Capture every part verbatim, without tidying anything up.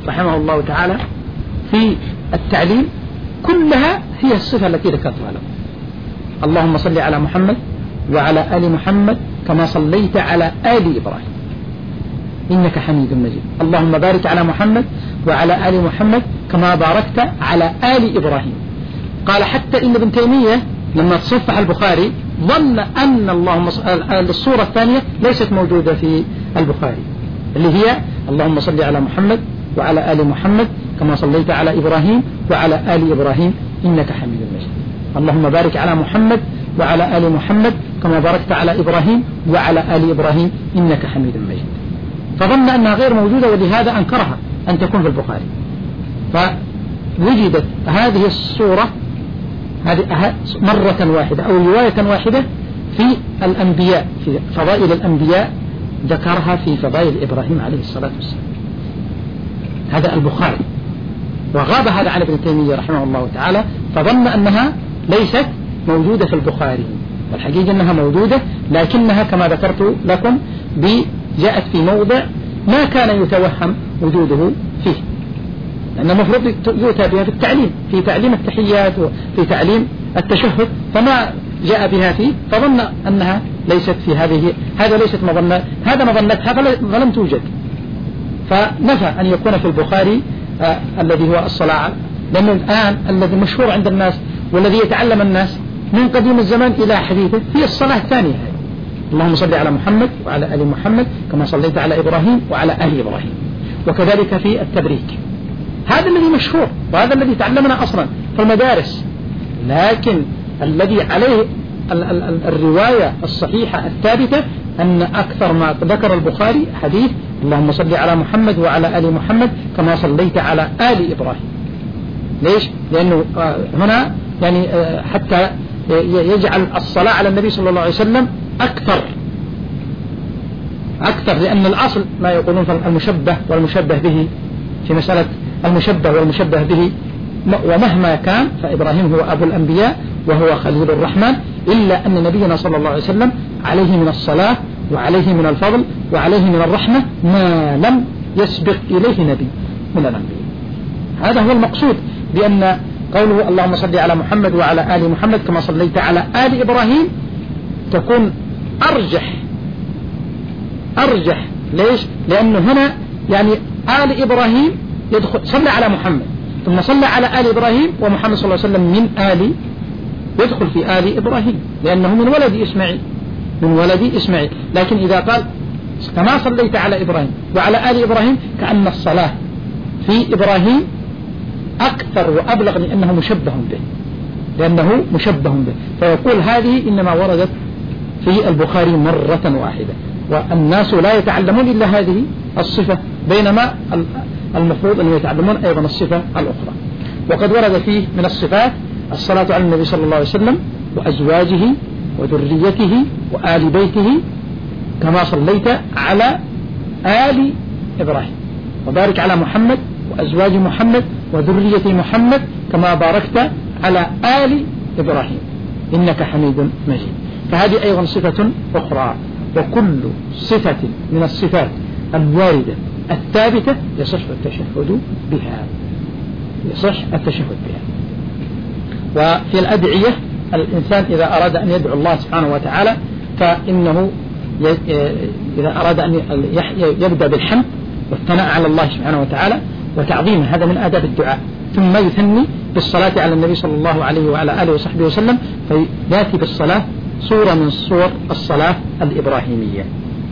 رحمه الله تعالى في التعليم كلها هي الصفة التي ذكرتها له. اللهم صل على محمد وعلى آل محمد كما صليت على آل إبراهيم إنك حميد مجيد. اللهم بارك على محمد وعلى آل محمد كما باركت على آل إبراهيم. قال حتى إن ابن تيمية لما تصفح البخاري ظن أن اللهم الصورة الثانية ليست موجودة في البخاري، اللي هي اللهم صل على محمد وعلى آل محمد كما صليت على إبراهيم وعلى آل إبراهيم إنك حميد مجيد. اللهم بارك على محمد وعلى آل محمد كما باركت على إبراهيم وعلى آل إبراهيم إنك حميد مجيد. فظن أنها غير موجودة ولهذا أنكرها أن تكون في البخاري. فوجدت هذه الصورة هذه مرة واحدة أو رواية واحدة في الأنبياء، في فضائل الأنبياء ذكرها في فضائل إبراهيم عليه الصلاة والسلام. هذا البخاري، وغاب هذا عن ابن تيمية رحمه الله تعالى، فظن أنها ليست موجودة في البخاري، والحقيقة أنها موجودة، لكنها كما ذكرت لكم جاءت في موضع ما كان يتوهم وجوده فيه، لأن المفروض يؤتى بها في التعليم، في تعليم التحيات وفي تعليم التشهد، فما جاء بها فيه، فظن أنها ليست في هذه، هذا ليست مظنة، هذا مظنتها فلم توجد، فنفى أن يكون في البخاري آه الذي هو الصلاة، لأنه الآن الذي مشهور عند الناس والذي يتعلم الناس من قديم الزمان إلى حديثه هي الصلاة الثانية. اللهم صل على محمد وعلى آل محمد كما صليت على إبراهيم وعلى آل إبراهيم. وكذلك في التبريك، هذا الذي مشهور وهذا الذي تعلمنا أصلا في المدارس، لكن الذي عليه ال ال ال الرواية الصحيحة الثابتة أن أكثر ما ذكر البخاري حديث اللهم صل على محمد وعلى آل محمد كما صليت على آل إبراهيم. ليش؟ لأنه هنا يعني حتى يجعل الصلاة على النبي صلى الله عليه وسلم أكثر أكثر لأن الأصل ما يقولون المشبه والمشبه به، في مسألة المشبه والمشبه به، ومهما كان فإبراهيم هو أبو الأنبياء وهو خليل الرحمن، إلا أن نبينا صلى الله عليه وسلم عليه من الصلاة وعليه من الفضل وعليه من الرحمة ما لم يسبق إليه نبي من الأنبياء. هذا هو المقصود بأن قوله اللهم صل على محمد وعلى آل محمد كما صليت على آل إبراهيم تكون أرجح أرجح. ليش؟ لأنه هنا يعني آل إبراهيم يدخل، صلى على محمد ثم صلى على آل إبراهيم، ومحمد صلى الله عليه وسلم من آل يدخل في آل إبراهيم لأنه من ولد إسماعيل من ولد إسماعيل. لكن إذا قال كما صليت على إبراهيم وعلى آل إبراهيم كأن الصلاة في إبراهيم أكثر وأبلغ لأنه مشبه به لأنه مشبه به فيقول هذه إنما وردت في البخاري مرة واحدة، والناس لا يتعلمون إلا هذه الصفة، بينما المفروض أن يتعلمون أيضا الصفة الأخرى. وقد ورد فيه من الصفات الصلاة على النبي صلى الله عليه وسلم وأزواجه وذريته وآل بيته كما صليت على آل إبراهيم، وبارك على محمد وأزواج محمد وذرية محمد كما باركت على آل إبراهيم إنك حميد مجيد. فهذه أيضا صفة أخرى، وكل صفة من الصفات الواردة الثابتة يصح التشهد بها يصح التشهد بها. وفي الأدعية الإنسان إذا أراد أن يدعو الله سبحانه وتعالى فإنه إذا أراد أن يبدأ بالحمد والثناء على الله سبحانه وتعالى وتعظيمه، هذا من آداب الدعاء، ثم يثني بالصلاة على النبي صلى الله عليه وعلى آله وصحبه وسلم، فيأتي بالصلاة صورة من صور الصلاة الإبراهيمية.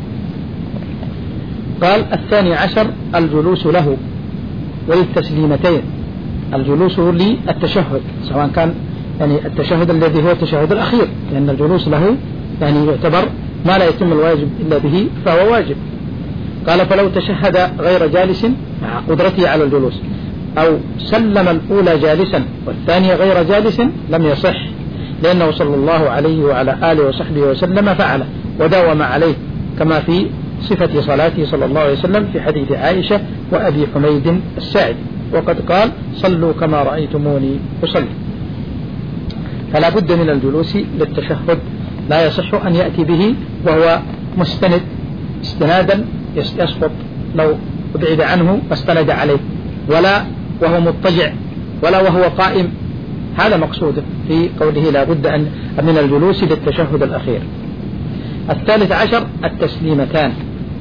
قال الثاني عشر الجلوس له والتسليمتين، الجلوس للتشهد سواء كان يعني التشهد الذي هو التشهد الأخير، لأن الجلوس له يعني يعتبر ما لا يتم الواجب إلا به فهو واجب. قال فلو تشهد غير جالس مع قدرته على الجلوس أو سلم الأولى جالسا والثانية غير جالس لم يصح، لأنه صلى الله عليه وعلى آله وصحبه وسلم فعله وداوم عليه كما في صفة صلاته صلى الله عليه وسلم في حديث عائشة وأبي حميد الساعدي، وقد قال صلوا كما رأيتموني أصلي. فلا بد من الجلوس للتشهد، لا يصح أن يأتي به وهو مستند استنادا يسقط لو ابعد عنه واستند عليه، ولا وهو مضطجع ولا وهو قائم. هذا مقصوده في قوله لا بد أن من الجلوس للتشهد الأخير. الثالث عشر التسليمتان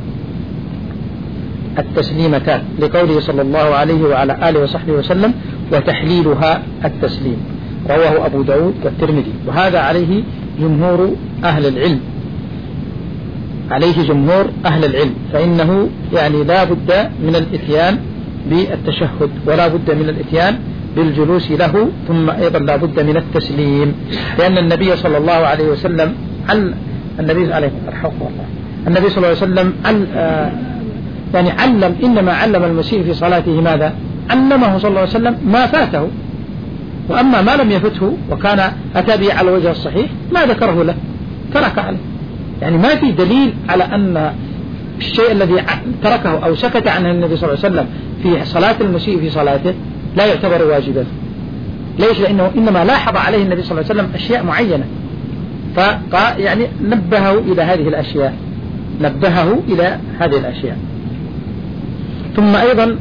التسليمتان لقوله صلى الله عليه وعلى آله وصحبه وسلم وتحليلها التسليم، رواه أبو داود والترمذي، وهذا عليه جمهور أهل العلم عليه جمهور أهل العلم فإنه يعني لا بد من الإتيان بالتشهد ولا بد من الإتيان بالجلوس له، ثم أيضا لا بد من التسليم، لأن النبي صلى الله عليه وسلم عل النبي عليه النبي صلى الله عليه وسلم عل يعني علم إنما علم المسيء في صلاته ماذا؟ علمه صلى الله عليه وسلم ما فاته، وأما ما لم يفته وكان أتى به على الوجه الصحيح ما ذكره له، ترك عليه. يعني ما في دليل على أن الشيء الذي تركه أو سكت عنه النبي صلى الله عليه وسلم في صلاة المسيء في صلاته لا يعتبر واجبا. ليش؟ لأنه إنما لاحظ عليه النبي صلى الله عليه وسلم أشياء معينة، فقال يعني نبهه إلى هذه الأشياء نبهه إلى هذه الأشياء. ثم أيضا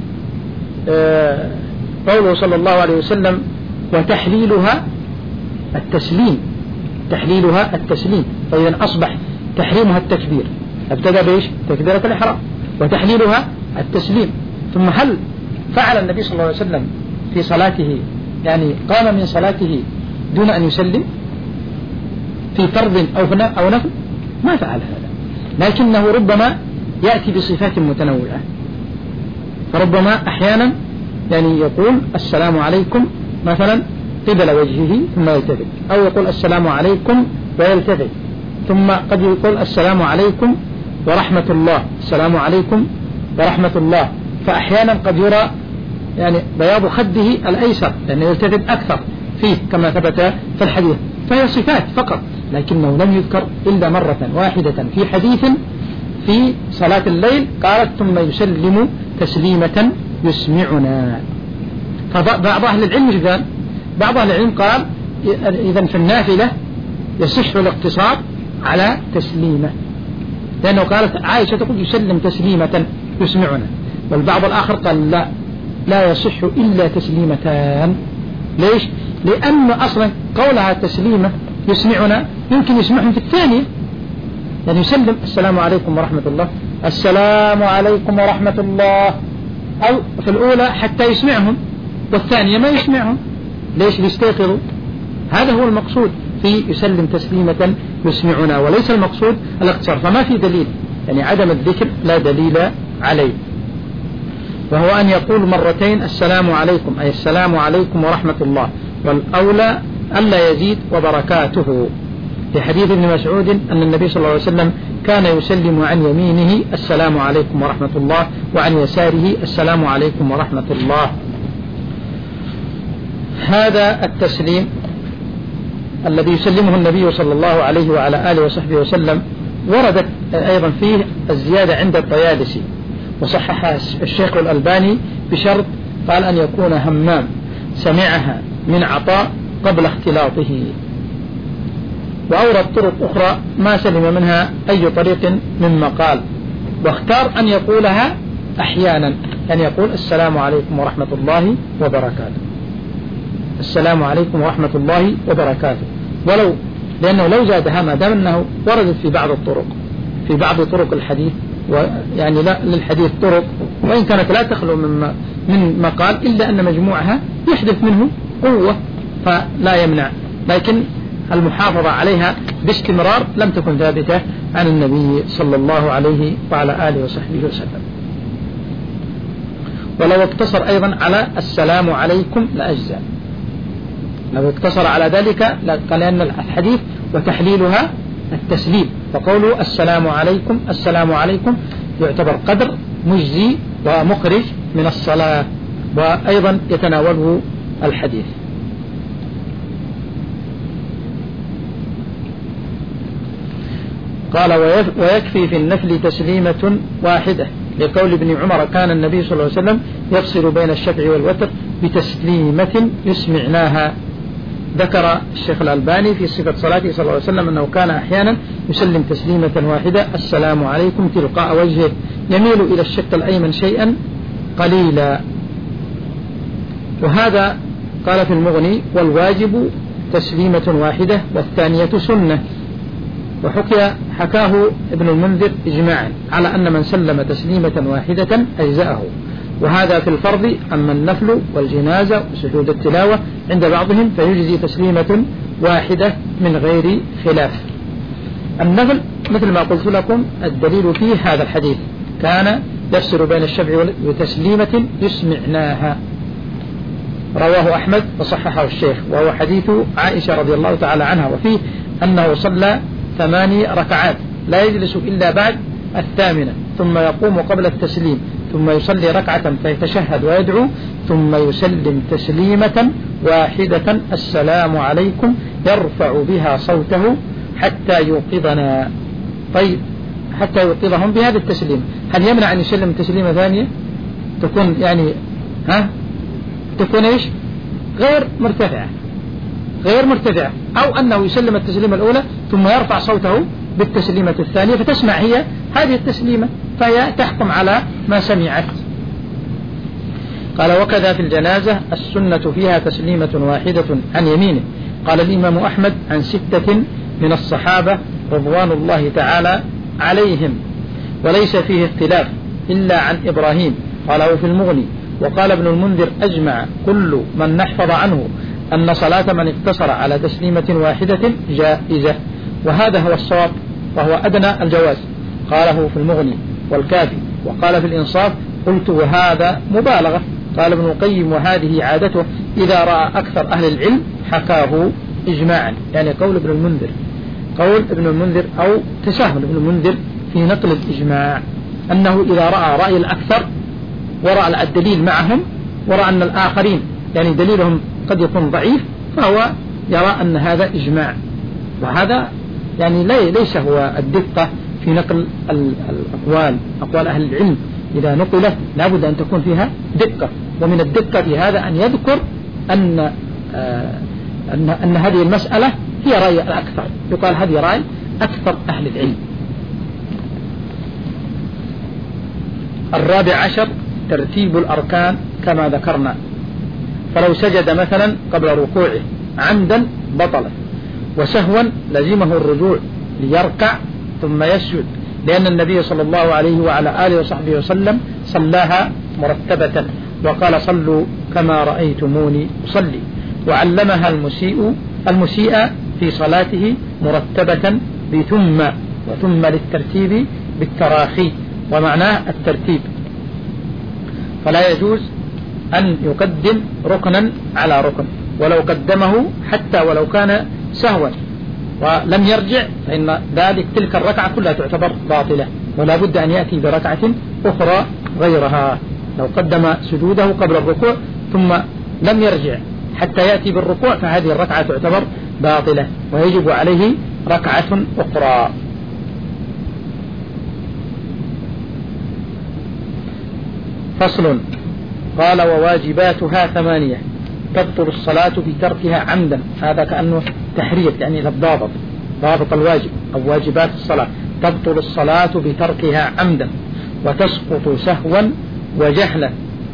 قوله صلى الله عليه وسلم وتحليلها التسليم تحليلها التسليم فإذا أصبح تحريمها التكبير، ابتدأ بإيش؟ تكبيرة الإحرام، وتحليلها التسليم. ثم هل فعل النبي صلى الله عليه وسلم في صلاته يعني قام من صلاته دون أن يسلم في فرض أو نفل؟ ما فعل هذا، لكنه ربما يأتي بصفات متنوعة، فربما أحيانا يعني يقول السلام عليكم مثلا قبل وجهه ثم يلتفت، أو يقول السلام عليكم ويلتفت، ثم قد يقول السلام عليكم ورحمة الله السلام عليكم ورحمة الله، فأحيانا قد يرى يعني بياض خده الأيسر لأنه يلتفت أكثر فيه كما ثبت في الحديث، فهي صفات فقط، لكنه لم يذكر إلا مرة واحدة في حديث في صلاة الليل قالت ثم يسلم تسليمة يسمعنا. فبعض أهل العلم قال بعض أهل العلم قال إذن في النافلة يصح الاقتصار على تسليمة، لأنه قالت عائشة تقول يسلم تسليمة يسمعنا، والبعض الآخر قال لا لا يصح إلا تسليمتان. ليش؟ لأن أصلا قولها تسليمة يسمعنا يمكن يسمعهم في الثانية، يعني يسلم السلام عليكم ورحمة الله السلام عليكم ورحمة الله، أو في الأولى حتى يسمعهم والثانية ما يسمعهم. ليش؟ ليستيقظوا. هذا هو المقصود في يسلم تسليمة يسمعنا، وليس المقصود الاقتصار، فما في دليل يعني عدم الذكر لا دليل عليه، وهو أن يقول مرتين السلام عليكم أي السلام عليكم ورحمة الله، والأولى ألا يزيد وبركاته، في حديث ابن مسعود أن النبي صلى الله عليه وسلم كان يسلم عن يمينه السلام عليكم ورحمة الله وعن يساره السلام عليكم ورحمة الله. هذا التسليم الذي يسلمه النبي صلى الله عليه وعلى آله وصحبه وسلم وردت أيضا فيه الزيادة عند الطيالسي، وصححها الشيخ الألباني بشرط قال أن يكون همام سمعها من عطاء قبل اختلاطه، وأورد طرق أخرى ما سلم منها أي طريق مما قال، واختار أن يقولها أحيانا، أن يقول السلام عليكم ورحمة الله وبركاته السلام عليكم ورحمة الله وبركاته، ولو لأنه لو زادها ما دام أنه وردت في بعض الطرق في بعض طرق الحديث، ويعني لا للحديث طرق وإن كانت لا تخلو من من مقال إلا أن مجموعها يحدث منه قوة فلا يمنع، لكن المحافظة عليها باستمرار لم تكن ثابتة عن النبي صلى الله عليه وعلى آله وصحبه وسلم. ولو اقتصر أيضا على السلام عليكم لأجزاء، لو اقتصر على ذلك قال أن الحديث وتحليلها التسليم، فقوله السلام عليكم السلام عليكم يعتبر قدر مجزي ومخرج من الصلاة، وأيضا يتناوله الحديث. قال ويكفي في النفل تسليمة واحدة، لقول ابن عمر كان النبي صلى الله عليه وسلم يفصل بين الشفع والوتر بتسليمة يسمعناها. ذكر الشيخ الألباني في صفة صلاته صلى الله عليه وسلم أنه كان أحيانا يسلم تسليمة واحدة السلام عليكم تلقاء وجهه يميل إلى الشق الأيمن شيئا قليلا، وهذا قال في المغني: والواجب تسليمة واحدة والثانية سنة. وحكي حكاه ابن المنذر إجماعا على أن من سلم تسليمة واحدة أجزأه، وهذا في الفرض. أما النفل والجنازة وسجود التلاوة عند بعضهم فيجزي تسليمة واحدة من غير خلاف. النفل مثل ما قلت لكم الدليل فيه هذا الحديث: كان يفصل بين الشفع بتسليمة يسمعناها، رواه أحمد وصححه الشيخ، وهو حديث عائشة رضي الله تعالى عنها، وفيه أنه صلى ثماني ركعات لا يجلس إلا بعد الثامنة، ثم يقوم قبل التسليم، ثم يصلي ركعة فيتشهد ويدعو، ثم يسلم تسليمة واحدة: السلام عليكم، يرفع بها صوته حتى يوقظنا. طيب، حتى يوقظهم بهذا التسليم، هل يمنع أن يسلم تسليمة ثانية تكون يعني ها تكون إيش غير مرتفعة غير مرتفعة أو أنه يسلم التسليمة الأولى ثم يرفع صوته بالتسليمة الثانية فتسمع هي هذه التسليمة فهي تحكم على ما سمعت. قال: وكذا في الجنازة السنة فيها تسليمة واحدة عن يمينه. قال الإمام أحمد عن ستة من الصحابة رضوان الله تعالى عليهم، وليس فيه اختلاف إلا عن إبراهيم، قاله في المغني. وقال ابن المنذر: أجمع كل من نحفظ عنه أن صلاة من اقتصر على تسليمة واحدة جائزة، وهذا هو الصواب وهو أدنى الجواز، قاله في المغني والكافي. وقال في الإنصاف: قلت وهذا مبالغة. قال ابن القيم: وهذه عادته إذا رأى أكثر أهل العلم حكاه إجماعا. يعني قول ابن المنذر قول ابن المنذر أو تساهل ابن المنذر في نقل الإجماع، أنه إذا رأى رأي الأكثر ورأى الدليل معهم ورأى أن الآخرين يعني دليلهم قد يكون ضعيف فهو يرى أن هذا إجماع. وهذا يعني ليس هو الدقة في نقل الأقوال أقوال أهل العلم، إذا نقلت لابد أن تكون فيها دقة، ومن الدقة في هذا أن يذكر أن آه أن, أن هذه المسألة هي رأي الأكثر، يقال هذه رأي أكثر أهل العلم. الرابع عشر ترتيب الأركان كما ذكرنا، فلو سجد مثلا قبل ركوعه عمدا بطلت، وسهوا لزمه الرجوع ليركع ثم يسجد، لأن النبي صلى الله عليه وعلى آله وصحبه وسلم صلاها مرتبة وقال: صلوا كما رأيتموني أصلي. وعلمها المسيء المسيء في صلاته مرتبة بثم، وثم للترتيب بالتراخي، ومعناه الترتيب، فلا يجوز أن يقدم ركنا على ركن، ولو قدمه حتى ولو كان سهوا ولم يرجع فإن ذلك تلك الركعة كلها تعتبر باطلة، ولا بد أن يأتي بركعة أخرى غيرها. لو قدم سجوده قبل الركوع ثم لم يرجع حتى يأتي بالركوع فهذه الركعة تعتبر باطلة ويجب عليه ركعة أخرى. فصل. قال: وواجباتها ثمانية تبطل الصلاة بتركها عمدا. هذا كأنه تحريف يعني للضابط، ضابط الواجب أو واجبات الصلاة. تبطل الصلاة بتركها عمدا وتسقط سهوا وجهلا.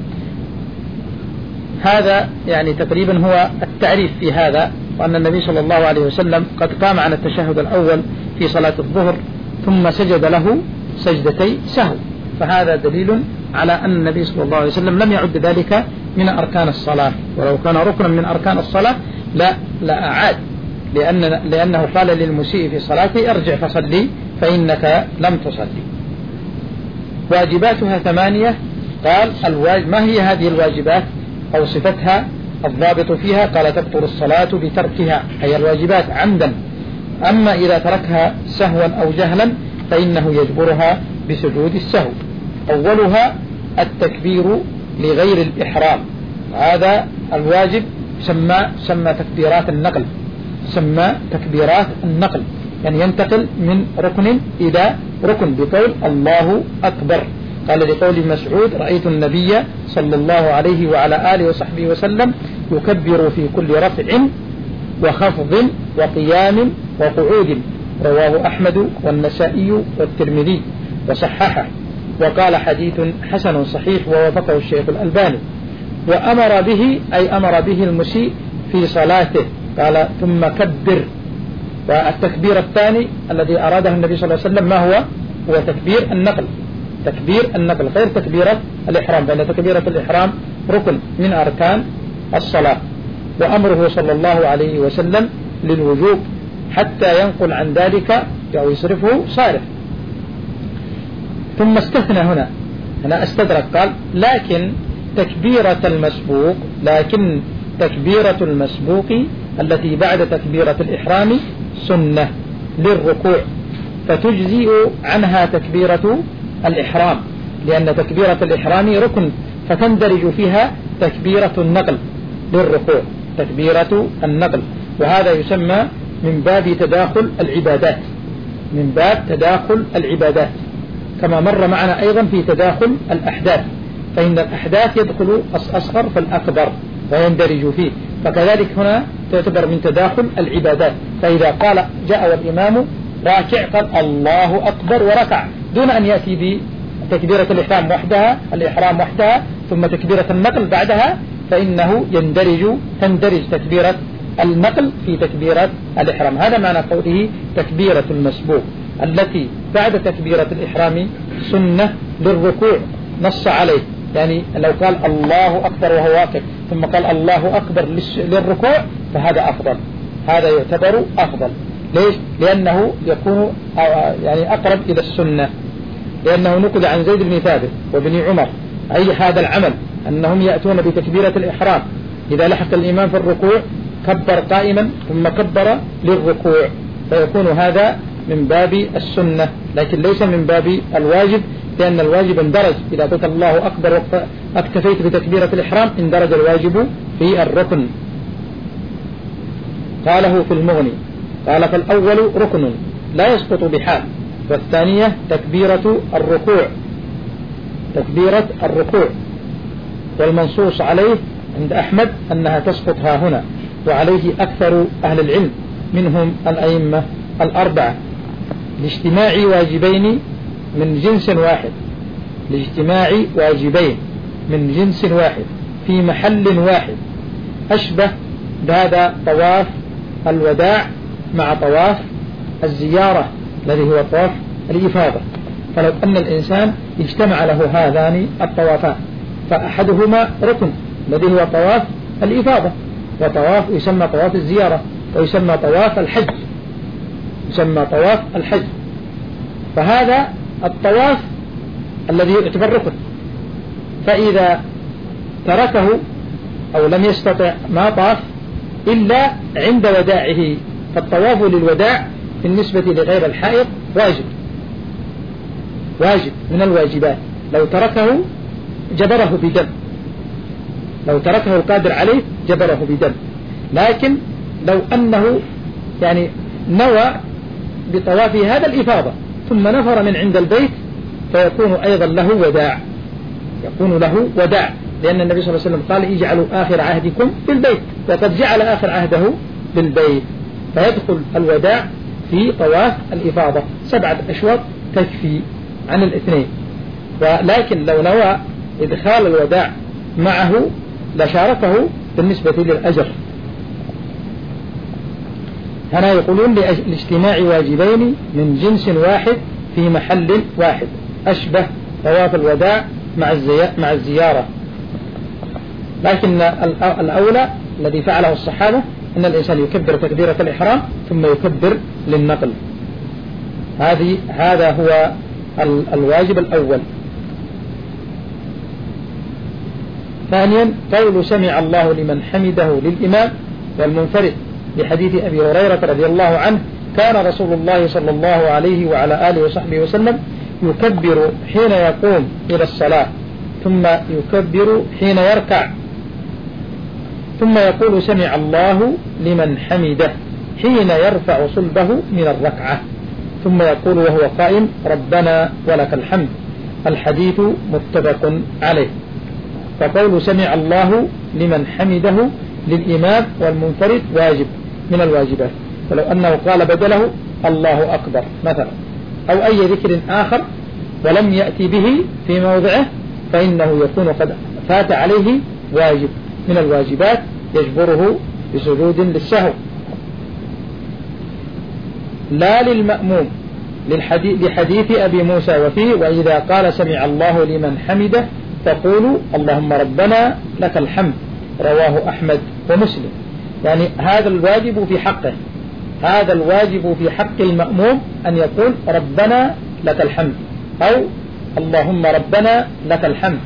هذا يعني تقريبا هو التعريف في هذا، وأن النبي صلى الله عليه وسلم قد قام على التشهد الأول في صلاة الظهر ثم سجد له سجدتي سهو، فهذا دليل على أن النبي صلى الله عليه وسلم لم يعد ذلك من أركان الصلاة، ولو كان ركنا من أركان الصلاة لا لا أعاد، لأن لأنه قال للمسيء في صلاته: ارجع فصلي فإنك لم تصلي. واجباتها ثمانية. قال: الواجب ما هي هذه الواجبات أو صفتها الضابط فيها؟ قال: تبطل الصلاة بتركها، أي الواجبات عمدا، أما إذا تركها سهوا أو جهلا فإنه يجبرها بسجود السهو. أولها التكبير لغير الإحرام، هذا الواجب سمى سمى تكبيرات النقل سمى تكبيرات النقل يعني ينتقل من ركن إلى ركن بقول الله أكبر. قال لقول مسعود: رأيت النبي صلى الله عليه وعلى آله وصحبه وسلم يكبر في كل رفع وخفض وقيام وقعود. رواه أحمد والنسائي والترمذي وصححه، وقال: حديث حسن صحيح ووافقه الشيخ الألباني. وأمر به أي أمر به المسيء في صلاته، قال ثم كبر. والتكبير الثاني الذي أراده النبي صلى الله عليه وسلم ما هو؟ هو تكبير النقل، تكبير النقل غير تكبيرة الإحرام، لأن تكبيرة الإحرام ركن من أركان الصلاة. وأمره صلى الله عليه وسلم للوجوب حتى ينقل عن ذلك أو يصرفه صارف. ثم استثنى هنا، هنا استدرك قال لكن تكبيرة المسبوق، لكن تكبيرة المسبوق التي بعد تكبيرة الإحرام سنة للركوع، فتجزئ عنها تكبيرة الإحرام، لأن تكبيرة الإحرام ركن، فتندرج فيها تكبيرة النقل للركوع، تكبيرة النقل. وهذا يسمى من باب تداخل العبادات، من باب تداخل العبادات، كما مر معنا أيضا في تداخل الأحداث، فإن الأحداث يدخل الأصغر فالأكبر ويندرج فيه، فكذلك هنا تعتبر من تداخل العبادات. فإذا قال جاء والإمام راكع قال الله أكبر وركع دون أن يأتي بتكبيرة الإحرام وحدها، الإحرام وحدها ثم تكبيرة النقل بعدها، فإنه يندرج تندرج تكبيرة النقل في تكبيرة الإحرام. هذا معنى قوله تكبيرة المسبوق التي بعد تكبيرة الإحرام سنة للركوع، نص عليه، يعني لو قال الله أكبر وهو واقف ثم قال الله أكبر للركوع فهذا أفضل، هذا يعتبر أفضل. ليش؟ لأنه يكون يعني أقرب إلى السنة، لأنه نقل عن زيد بن ثابت وابن عمر أي هذا العمل أنهم يأتون بتكبيرة الإحرام إذا لحق الإمام في الركوع كبر قائما ثم كبر للركوع، فيكون هذا من باب السنة لكن ليس من باب الواجب، لأن الواجب اندرج إذا قلت الله أكبر واكتفيت بتكبيرة الإحرام اندرج الواجب في الركن. قاله في المغني قال فالأول ركن لا يسقط بحال، والثانية تكبيرة الركوع، تكبيرة الركوع، والمنصوص عليه عند أحمد أنها تسقط ها هنا، وعليه أكثر أهل العلم منهم الأئمة الأربعة، لاجتماع واجبين من جنس واحد، لاجتماع واجبين من جنس واحد في محل واحد، أشبه بهذا طواف الوداع مع طواف الزيارة الذي هو طواف الإفاضة. فلو أن الإنسان اجتمع له هذان الطوافان فأحدهما ركن الذي هو طواف الإفاضة، وطواف يسمى طواف الزيارة، ويسمى طواف الحج، يسمى طواف الحج، فهذا الطواف الذي يعتبر ركن، فإذا تركه أو لم يستطع ما طاف إلا عند وداعه، فالطواف للوداع بالنسبة لغير الحائض واجب، واجب من الواجبات، لو تركه جبره بدم، لو تركه القادر عليه جبره بدم. لكن لو أنه يعني نوى بطواف هذا الإفاضة ثم نفر من عند البيت فيكون أيضا له وداع، يكون له وداع، لأن النبي صلى الله عليه وسلم قال اجعلوا آخر عهدكم بالبيت، وقد جعل آخر عهده بالبيت، فيدخل الوداع في طواف الإفاضة، سبعة أشواط تكفي عن الاثنين. ولكن لو نوى إدخال الوداع معه لشاركه بالنسبة للأجر. هنا يقولون لاجتماع واجبين من جنس واحد في محل واحد، أشبه طواف الوداع مع الزيارة. لكن الأولى الذي فعله الصحابة أن الإنسان يكبر تكبيرة الإحرام ثم يكبر للنقل، هذه هذا هو الواجب الأول. ثانيا قول سمع الله لمن حمده للإمام والمنفرد، لحديث أبي هريرة رضي الله عنه كان رسول الله صلى الله عليه وعلى آله وصحبه وسلم يكبر حين يقوم إلى الصلاة، ثم يكبر حين يركع، ثم يقول سمع الله لمن حمده حين يرفع صلبه من الركعة، ثم يقول وهو قائم ربنا ولك الحمد. الحديث متفق عليه. فقول سمع الله لمن حمده للإمام والمنفرد واجب من الواجبات، ولو أنه قال بدله الله أكبر مثلا أو أي ذكر آخر ولم يأتي به في موضعه فإنه يكون قد فات عليه واجب من الواجبات يجبره بسجود للسهو. لا للمأموم لحديث أبي موسى وفيه وإذا قال سمع الله لمن حمده فقولوا اللهم ربنا لك الحمد، رواه أحمد ومسلم. يعني هذا الواجب في حقه، هذا الواجب في حق المأموم أن يقول ربنا لك الحمد، أو اللهم ربنا لك الحمد،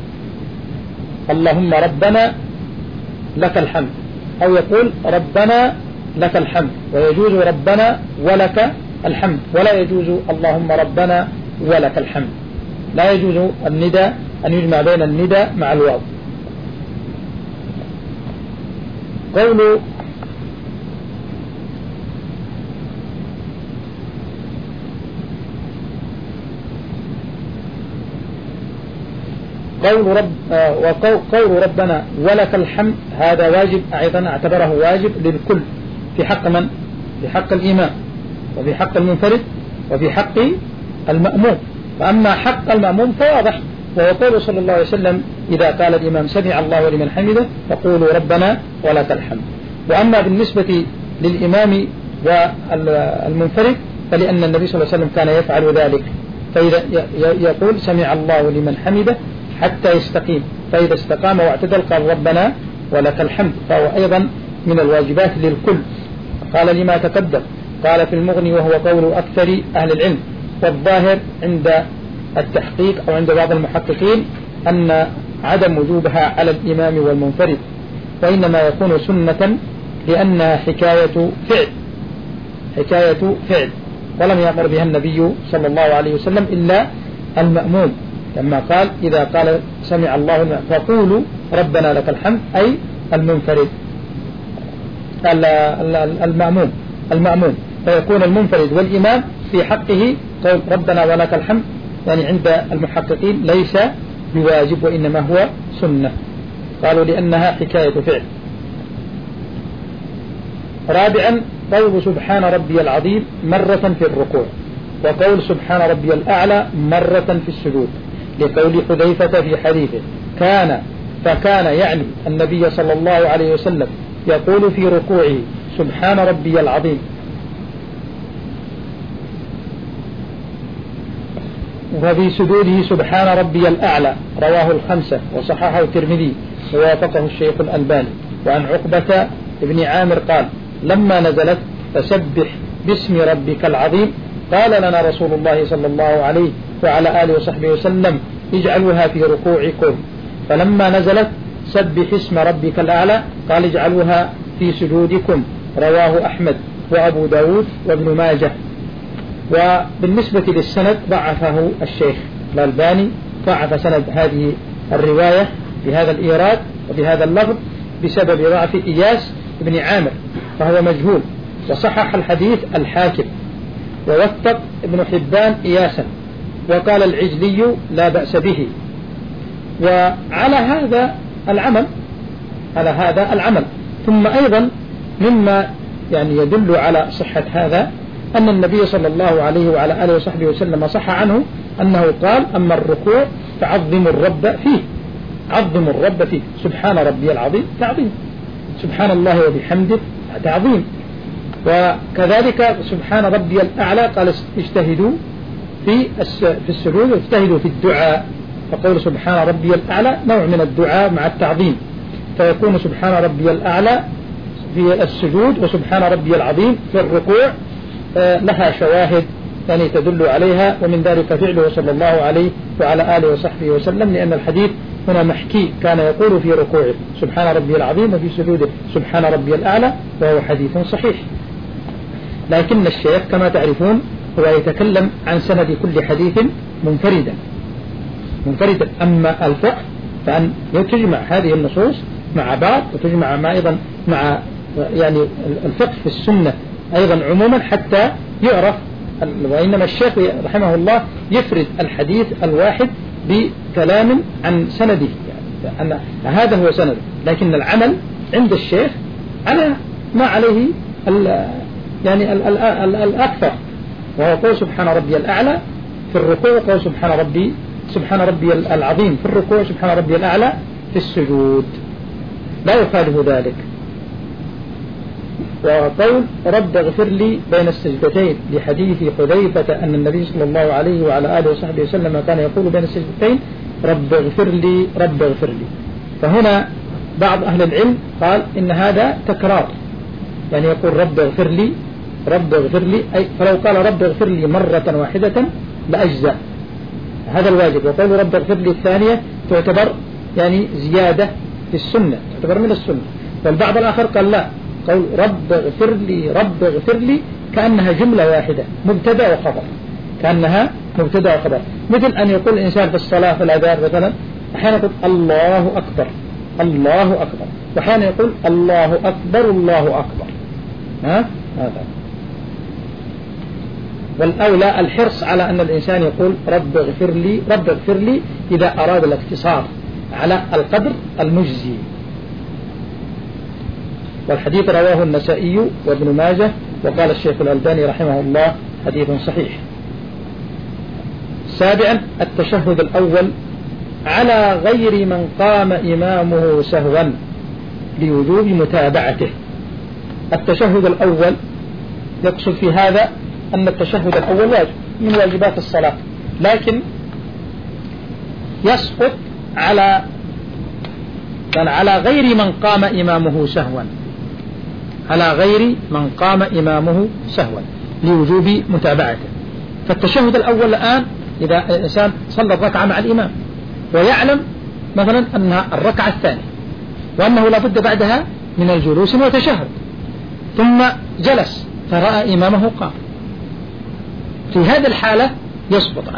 اللهم ربنا لك الحمد، أو يقول ربنا لك الحمد، ويجوز ربنا ولك الحمد، ولا يجوز اللهم ربنا ولك الحمد. لا يجوز النداء أن يجمع بين النداء مع الواو. قول قول رب آه وقول ربنا ولك الحمد هذا واجب أيضا، اعتبره واجب للكل في حق من؟ في حق الإمام، وفي حق المنفرد، وفي حق المأموم. فأما حق المأموم فواضح، وهو قول صلى الله عليه وسلم إذا قال الإمام سمع الله لمن حمده فقولوا ربنا ولك الحمد. وأما بالنسبة للإمام والمنفرد فلأن النبي صلى الله عليه وسلم كان يفعل ذلك، فإذا يقول سمع الله لمن حمده حتى يستقيم، فإذا استقام واعتدل قال ربنا ولك الحمد، فهو أيضا من الواجبات للكل. قال لما تقدم، قال في المغني وهو قول أكثر أهل العلم، والظاهر عند التحقيق أو عند بعض المحققين أن عدم وجوبها على الإمام والمنفرد، وإنما يكون سنة لأنها حكاية فعل، حكاية فعل، ولم يأمر بها النبي صلى الله عليه وسلم إلا المأموم، لما قال إذا قال سمع الله فقولوا ربنا لك الحمد، أي المنفرد المأموم المأموم فيكون المنفرد والإمام في حقه قول ربنا ولك الحمد، يعني عند المحققين ليس بواجب وإنما هو سنة، قالوا لأنها حكاية فعل. رابعا قول سبحان ربي العظيم مرة في الركوع، وقول سبحان ربي الأعلى مرة في السجود، لقول حذيفة في حديثه كان فكان يعني النبي صلى الله عليه وسلم يقول في ركوعه سبحان ربي العظيم، وفي سجوده سبحان ربي الأعلى، رواه الخمسة وصححه الترمذي ووافقه الشيخ الألباني. وعن عقبة بن عامر قال لما نزلت فسبح باسم ربك العظيم قال لنا رسول الله صلى الله عليه وعلى آله وصحبه وسلم اجعلوها في ركوعكم، فلما نزلت سبح اسم ربك الأعلى قال اجعلوها في سجودكم، رواه أحمد وأبو داود وابن ماجه. وبالنسبة للسند ضعفه الشيخ الألباني، ضعف سند هذه الرواية بهذا الإيراد وبهذا اللفظ بسبب ضعف إياس بن عامر فهو مجهول، وصحح الحديث الحاكم ووثق ابن حبان إياسا، وقال العجلي لا بأس به. وعلى هذا العمل على هذا العمل ثم أيضا مما يعني يدل على صحة هذا أن النبي صلى الله عليه وعلى آله وصحبه وسلم صح عنه أنه قال أما الركوع فعظموا الرب فيه، عظموا الرب فيه، سبحان ربي العظيم تعظيم، سبحان الله وبحمده تعظيم. وكذلك سبحان ربي الأعلى قال اجتهدوا في في السجود واجتهدوا في الدعاء، فقول سبحان ربي الأعلى نوع من الدعاء مع التعظيم، فيكون سبحان ربي الأعلى في السجود وسبحان ربي العظيم في الركوع لها شواهد يعني تدل عليها، ومن ذلك فعله صلى الله عليه وعلى آله وصحبه وسلم، لأن الحديث هنا محكي كان يقول في ركوعه سبحان ربي العظيم وفي سجوده سبحان ربي الأعلى، وهو حديث صحيح. لكن الشيخ كما تعرفون هو يتكلم عن سند كل حديث منفردا منفردا أما الفقه فأن تجمع هذه النصوص مع بعض وتجمع مع أيضا مع يعني الفقه في السنة أيضا عموما حتى يعرف. وإنما الشيخ رحمه الله يفرد الحديث الواحد بكلام عن سنده، يعني أن هذا هو سند، لكن العمل عند الشيخ على ما عليه ال يعني ال ال ال الأكثر، وهو قول سبحان ربي الأعلى في الركوع، قول سبحان ربي سبحان ربي العظيم في الركوع، سبحان ربي الأعلى في السجود لا يخالف ذلك. وقول رب اغفر لي بين السجدتين لحديث حذيفة أن النبي صلى الله عليه وعلى آله وصحبه وسلم كان يقول بين السجدتين رب اغفر لي رب اغفر لي. فهنا بعض أهل العلم قال إن هذا تكرار، يعني يقول رب اغفر لي رب اغفر لي، أي فلو قال رب اغفر لي مرة واحدة لأجزاء، هذا الواجب. وقول رب اغفر لي الثانية تعتبر يعني زيادة في السنة، تعتبر من السنة. والبعض الآخر قال لا، قول رب اغفر لي رب اغفر لي كأنها جملة واحدة مبتدأ وخبر، كأنها مبتدأ وخبر، مثل أن يقول الإنسان في الصلاة في الأذان مثلا أحيانا يقول الله أكبر الله أكبر، وأحيانا يقول الله أكبر الله أكبر. ها هذا. والأولى الحرص على أن الإنسان يقول رب اغفر لي رب اغفر لي إذا أراد الاقتصار على القدر المجزي. والحديث رواه النسائي وابن ماجه، وقال الشيخ الألباني رحمه الله حديث صحيح. سابعا التشهد الأول على غير من قام إمامه سهوا لوجوب متابعته. التشهد الأول يقصد في هذا أن التشهد الأول واجب من واجبات الصلاة، لكن يسقط على على غير من قام إمامه سهوا على غير من قام إمامه سهوا لوجوب متابعته. فالتشهد الأول الآن إذا الإنسان صلى الركعة مع الإمام ويعلم مثلا أنها الركعة الثانية وأنه لا بد بعدها من الجلوس وتشهد، ثم جلس فرأى إمامه قام، في هذه الحالة يسقط عنه،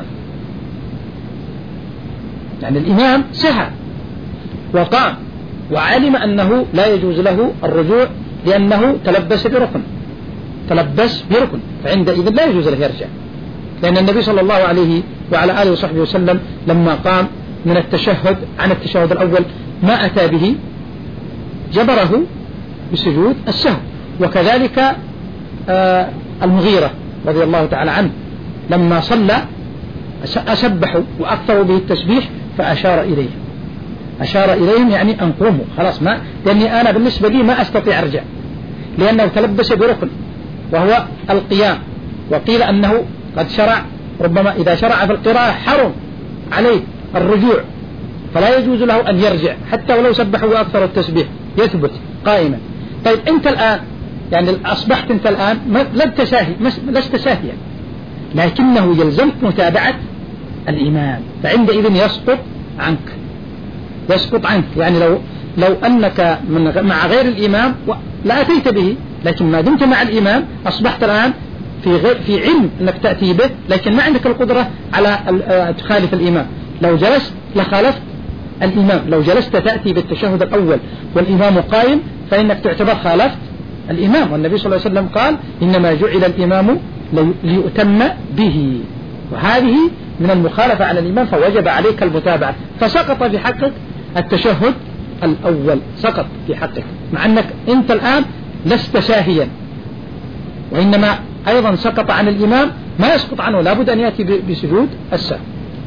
يعني الإمام سهى وقام وعلم أنه لا يجوز له الرجوع لأنه تلبس بركن تلبس بركن فعندئذ لا يجوز له يرجع، لأن النبي صلى الله عليه وعلى آله وصحبه وسلم لما قام من التشهد عن التشهد الأول ما أتى به جبره بسجود السهو. وكذلك آه المغيرة رضي الله تعالى عنه لما صلى أسبحوا وأكثروا به التسبيح فأشار إليه أشار إليهم يعني أن قوموا خلاص، ما لأني أنا بالنسبة لي ما أستطيع أرجع لأنه تلبس بركن وهو القيام، وقيل أنه قد شرع ربما إذا شرع في القراءة حرم عليه الرجوع فلا يجوز له أن يرجع حتى ولو سبحوا وأكثروا التسبيح يثبت قائما. طيب أنت الآن يعني أصبحت أنت الآن لست ساهي لست ساهيا لكنه يلزمك متابعة الإمام، فعندئذ يسقط عنك يسقط عنك يعني لو لو أنك من مع غير الإمام لا أتيت به، لكن ما دمت مع الإمام أصبحت الآن في غير في علم أنك تأتي به، لكن ما عندك القدرة على تخالف الإمام. لو جلست لخالفت الإمام، لو جلست تأتي بالتشهد الأول والإمام قائم فإنك تعتبر خالفت الإمام، والنبي صلى الله عليه وسلم قال إنما جعل الإمام ليؤتم به، وهذه من المخالفة على الإمام فوجب عليك المتابعة، فسقط في حقك التشهد الأول سقط في حقك مع أنك أنت الآن لست ساهيا، وإنما أيضا سقط عن الإمام ما يسقط عنه لابد أن يأتي بسجود السهو.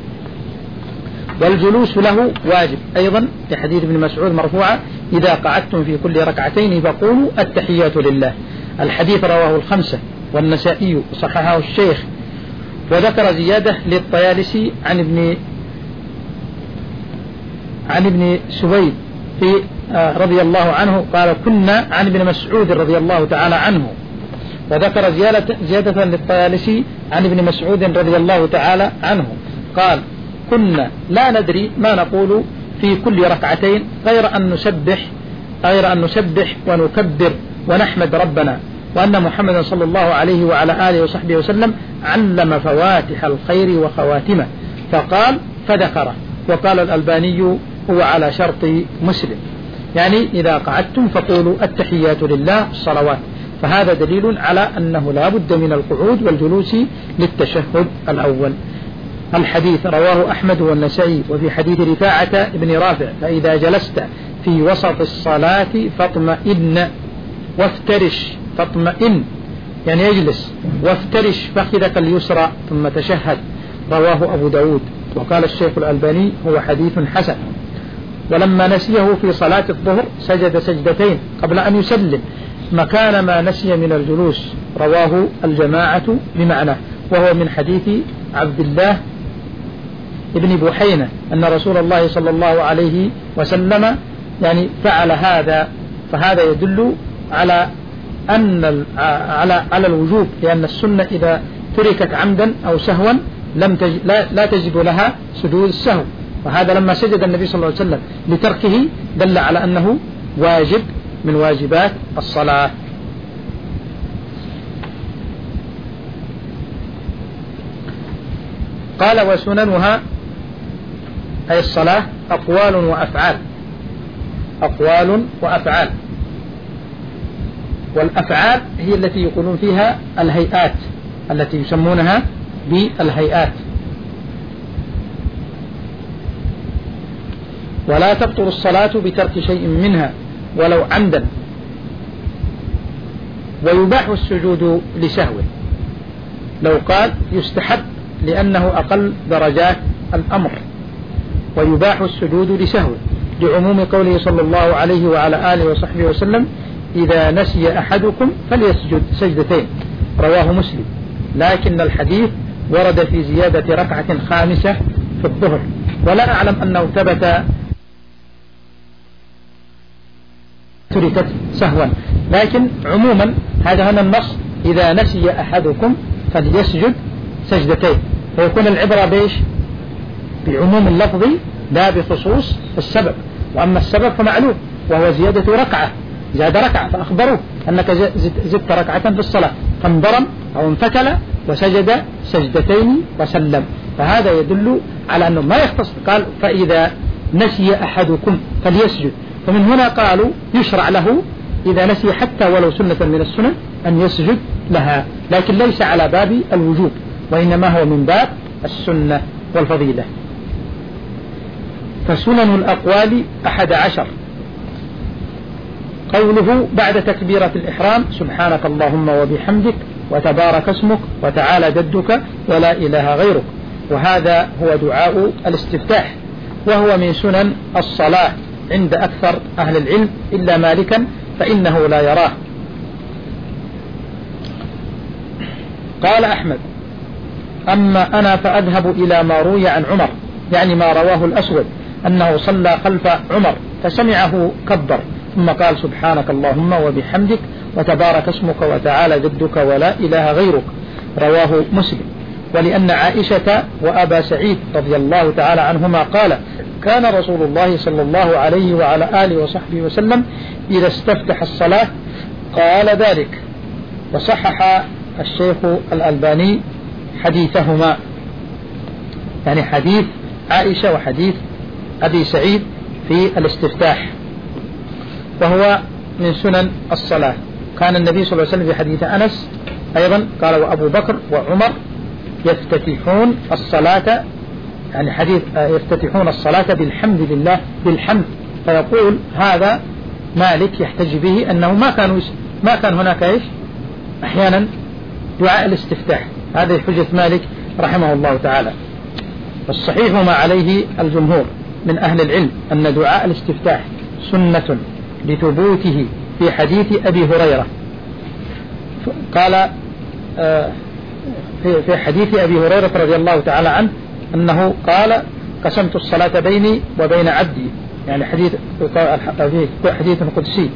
والجلوس له واجب أيضا في حديث ابن مسعود مرفوعا إذا قعدتم في كل ركعتين فقولوا التحيات لله. الحديث رواه الخمسة والنسائي وصححه الشيخ، وذكر زيادة للطيالسي عن ابن عن ابن سويد في رضي الله عنه قال كنا عن ابن مسعود رضي الله تعالى عنه، وذكر زيادة, زيادة للطيالسي عن ابن مسعود رضي الله تعالى عنه قال كنا لا ندري ما نقول في كل ركعتين غير أن نسبح غير أن نسبح ونكبر ونحمد ربنا، وأن محمد صلى الله عليه وعلى آله وصحبه وسلم علم فواتح الخير وخواتمه، فقال فذكره. وقال الألباني هو على شرط مسلم، يعني إذا قعدتم فقولوا التحيات لله الصلوات، فهذا دليل على أنه لا بد من القعود والجلوس للتشهد الأول. الحديث رواه أحمد والنسائي. وفي حديث رفاعة بن رافع فإذا جلست في وسط الصلاة فاطمئن وافترش فاطمئن يعني يجلس وافترش فخذك اليسرى ثم تشهد، رواه أبو داود. وقال الشيخ الألباني هو حديث حسن. ولما نسيه في صلاة الظهر سجد سجدتين قبل أن يسلم مكان ما نسي من الجلوس، رواه الجماعة بمعنى، وهو من حديث عبد الله ابن بحينة أن رسول الله صلى الله عليه وسلم يعني فعل هذا، فهذا يدل على أن على على الوجوب، لأن السنة إذا تركت عمدا أو سهوا لم تج... لا, لا تجب لها سجود السهو، وهذا لما سجد النبي صلى الله عليه وسلم لتركه دل على أنه واجب من واجبات الصلاة. قال وسننها أي الصلاة أقوال وأفعال، أقوال وأفعال، والأفعال هي التي يقولون فيها الهيئات التي يسمونها بالهيئات. ولا تبطل الصلاة بترك شيء منها ولو عمدا، ويباح السجود لسهو، لو قال يستحب لأنه أقل درجات الأمر، ويباح السجود لسهو لعموم قوله صلى الله عليه وعلى آله وصحبه وسلم إذا نسي أحدكم فليسجد سجدتين، رواه مسلم. لكن الحديث ورد في زيادة ركعة خامسة في الظهر، ولا أعلم أنه ثبت تركت سهوا، لكن عموما هذا هنا النص إذا نسي أحدكم فليسجد سجدتين، فيكون العبرة بإيش؟ بعموم اللفظ لا بخصوص السبب، وأما السبب فمعلوم وهو زيادة ركعة، زاد ركعة فأخبروه أنك زدت ركعة في الصلاة، فانضرم أو انفتل وسجد سجدتين وسلم، فهذا يدل على أنه ما يختص. قال فإذا نسي أحدكم فليسجد، فمن هنا قالوا يشرع له إذا نسي حتى ولو سنة من السنن أن يسجد لها، لكن ليس على باب الوجوب، وإنما هو من باب السنة والفضيلة. فسنن الأقوال أحد عشر، قوله بعد تكبيرة الإحرام سبحانك اللهم وبحمدك وتبارك اسمك وتعالى جدك ولا إله غيرك، وهذا هو دعاء الاستفتاح، وهو من سنن الصلاة عند أكثر أهل العلم إلا مالكا فإنه لا يراه. قال أحمد أما أنا فأذهب إلى ما روي عن عمر، يعني ما رواه الأسود أنه صلى خلف عمر فسمعه كبر ثم قال سبحانك اللهم وبحمدك وتبارك اسمك وتعالى جدك ولا إله غيرك، رواه مسلم. ولأن عائشة وأبا سعيد رضي الله تعالى عنهما قال كان رسول الله صلى الله عليه وعلى آله وصحبه وسلم إذا استفتح الصلاة قال ذلك، وصحح الشيخ الألباني حديثهما، يعني حديث عائشة وحديث أبي سعيد في الاستفتاح، وهو من سنن الصلاة. كان النبي صلى الله عليه وسلم في حديث أنس أيضا قال وأبو بكر وعمر يفتتحون الصلاة، يعني حديث يفتتحون الصلاة بالحمد لله بالحمد، فيقول هذا مالك يحتج به أنه ما كانوا ما كان هناك إيش أحيانا دعاء الاستفتاح، هذه حجة مالك رحمه الله تعالى. والصحيح ما عليه الجمهور من أهل العلم أن دعاء الاستفتاح سنة لثبوته في حديث أبي هريرة، قال في حديث أبي هريرة رضي الله تعالى عنه أنه قال قسمت الصلاة بيني وبين عبدي، يعني حديث حديث قدسي،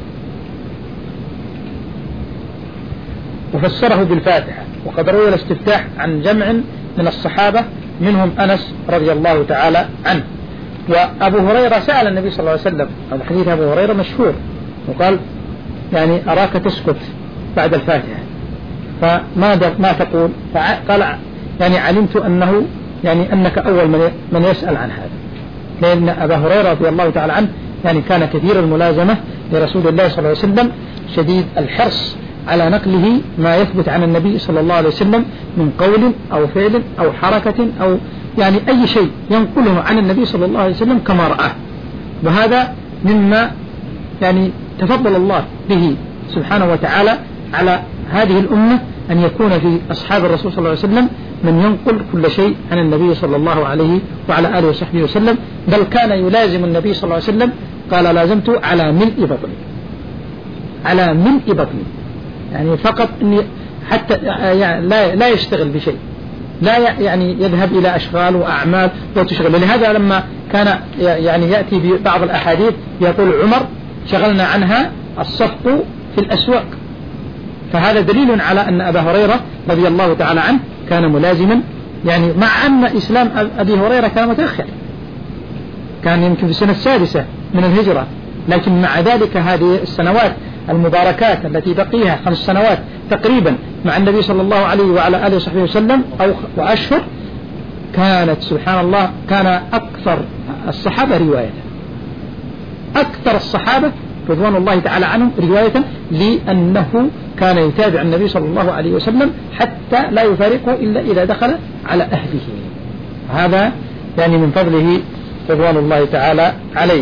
وفسره بالفاتحة. وقد روي الاستفتاح عن جمع من الصحابة منهم أنس رضي الله تعالى عنه. وأبو هريرة سأل النبي صلى الله عليه وسلم، هذا حديث أبو هريرة مشهور، وقال يعني أراك تسكت بعد الفاتحة فماذا ما تقول؟ فقال يعني علمت أنه يعني أنك أول من من يسأل عن هذا، لأن أبا هريرة رضي الله تعالى عنه يعني كان كثير الملازمة لرسول الله صلى الله عليه وسلم، شديد الحرص على نقله ما يثبت عن النبي صلى الله عليه وسلم من قول أو فعل أو حركة أو يعني أي شيء ينقله عن النبي صلى الله عليه وسلم كما رآه. وهذا مما يعني تفضل الله به سبحانه وتعالى على هذه الأمة، أن يكون في أصحاب الرسول صلى الله عليه وسلم من ينقل كل شيء عن النبي صلى الله عليه وعلى آله وصحبه وسلم، بل كان يلازم النبي صلى الله عليه وسلم، قال لازمت على ملء بطني، على ملء بطني، يعني فقط إني حتى يعني لا لا يشتغل بشيء، لا يعني يذهب إلى أشغال وأعمال وتشغل. لهذا لما كان يعني يأتي ببعض الأحاديث يقول عمر شغلنا عنها الصفق في الأسواق، فهذا دليل على أن أبا هريرة رضي الله تعالى عنه كان ملازما، يعني مع أن إسلام أبي هريرة كان متأخر، كان يمكن في السنة السادسة من الهجرة، لكن مع ذلك هذه السنوات المباركات التي بقيها خمس سنوات تقريبا مع النبي صلى الله عليه وعلى آله وصحبه وسلم أو وأشهر، كانت سبحان الله كان أكثر الصحابة رواية، أكثر الصحابة رضوان الله تعالى عنهم رواية، لأنه كان يتابع النبي صلى الله عليه وسلم حتى لا يفارقه إلا إذا دخل على أهله. هذا يعني من فضله رضوان الله تعالى عليه.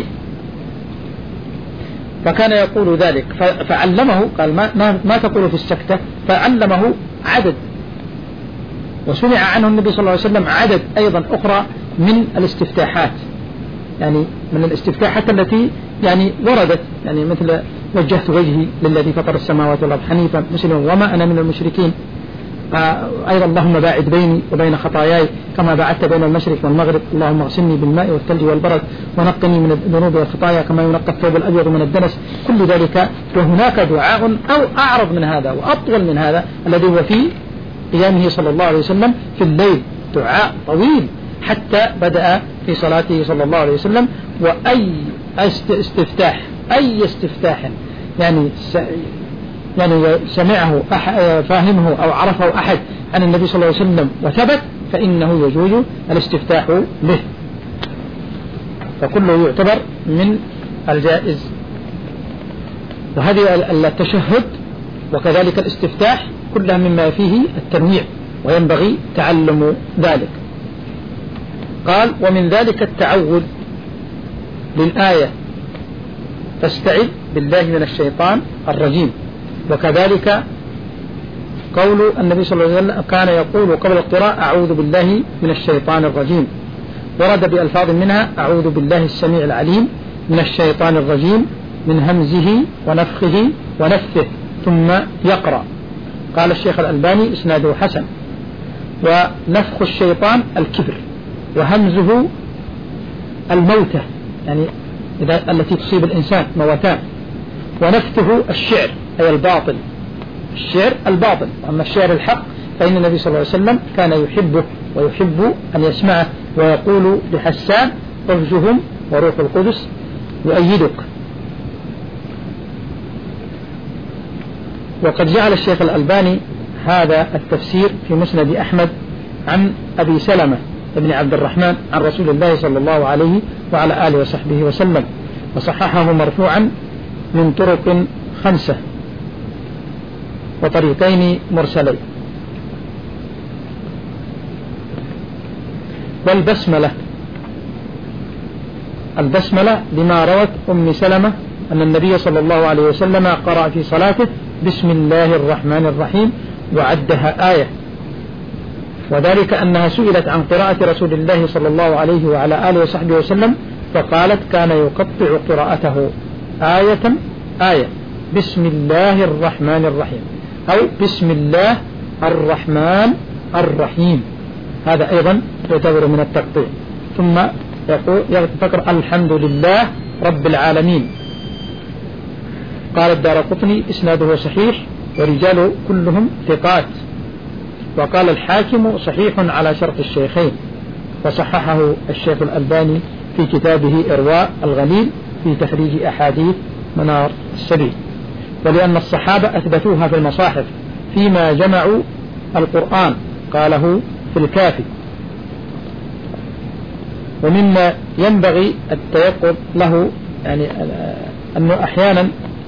فكان يقول ذلك فعلمه، قال ما, ما تقول في السكتة، فعلمه عدد، وسمع عنه النبي صلى الله عليه وسلم عدد أيضا أخرى من الاستفتاحات، يعني من الاستفتاحات التي يعني وردت، يعني مثل وجهت وجهي للذي فطر السماوات والأرض حنيفا مسلما وما أنا من المشركين، أيضا اللهم باعد بيني وبين خطاياي كما باعدت بين المشرق والمغرب، اللهم اغسلني بالماء والثلج والبرد ونقني من الذنوب والخطايا كما ينقى الثوب الأبيض من الدنس، كل ذلك. وهناك دعاء أو أعرض من هذا وأطول من هذا الذي هو في قيامه صلى الله عليه وسلم في الليل، دعاء طويل حتى بدأ في صلاته صلى الله عليه وسلم. وأي استفتاح أي استفتاح يعني يعني سمعه فاهمه أو عرفه أحد عن النبي صلى الله عليه وسلم وثبت، فإنه يجوز الاستفتاح به، فكله يعتبر من الجائز. وهذه التشهد وكذلك الاستفتاح كلها مما فيه التنويع، وينبغي تعلم ذلك. قال ومن ذلك التعوذ للآية فاستعذ بالله من الشيطان الرجيم، وكذلك قول النبي صلى الله عليه وسلم كان يقول قبل القراءة أعوذ بالله من الشيطان الرجيم، ورد بألفاظ منها أعوذ بالله السميع العليم من الشيطان الرجيم من همزه ونفخه ونفثه ثم يقرأ. قال الشيخ الألباني إسناده حسن. ونفخ الشيطان الكبر، وهمزه الموتة يعني إذا التي تصيب الإنسان موتان، ونفثه الشعر أي الباطل، الشعر الباطل. أما الشعر الحق فإن النبي صلى الله عليه وسلم كان يحبه ويحب أن يسمعه، ويقول لحسان ارجهم وروح القدس يؤيدك. وقد جعل الشيخ الألباني هذا التفسير في مسند أحمد عن أبي سلمة بن عبد الرحمن عن رسول الله صلى الله عليه وعلى آله وصحبه وسلم، وصححه مرفوعا من طرق خمسة وطريقين مرسلين. والبسملة، البسملة لما روت أم سلمة أن النبي صلى الله عليه وسلم قرأ في صلاته بسم الله الرحمن الرحيم وعدها آية، وذلك أنها سئلت عن قراءة رسول الله صلى الله عليه وعلى آله وصحبه وسلم فقالت كان يقطع قراءته آية آية بسم الله الرحمن الرحيم أو بسم الله الرحمن الرحيم، هذا أيضا يعتبر من التقطيع. ثم يقول فقر الحمد لله رب العالمين. قال الدارقطني إسناده صحيح ورجال كلهم ثقات. وقال الحاكم صحيح على شرط الشيخين، وصححه الشيخ الألباني في كتابه إرواء الغليل في تخريج أحاديث منار السبيل. ولأن الصحابة أثبتوها في المصاحف فيما جمعوا القرآن، قاله في الكافي. ومما ينبغي التيقظ له يعني أنه أحيانا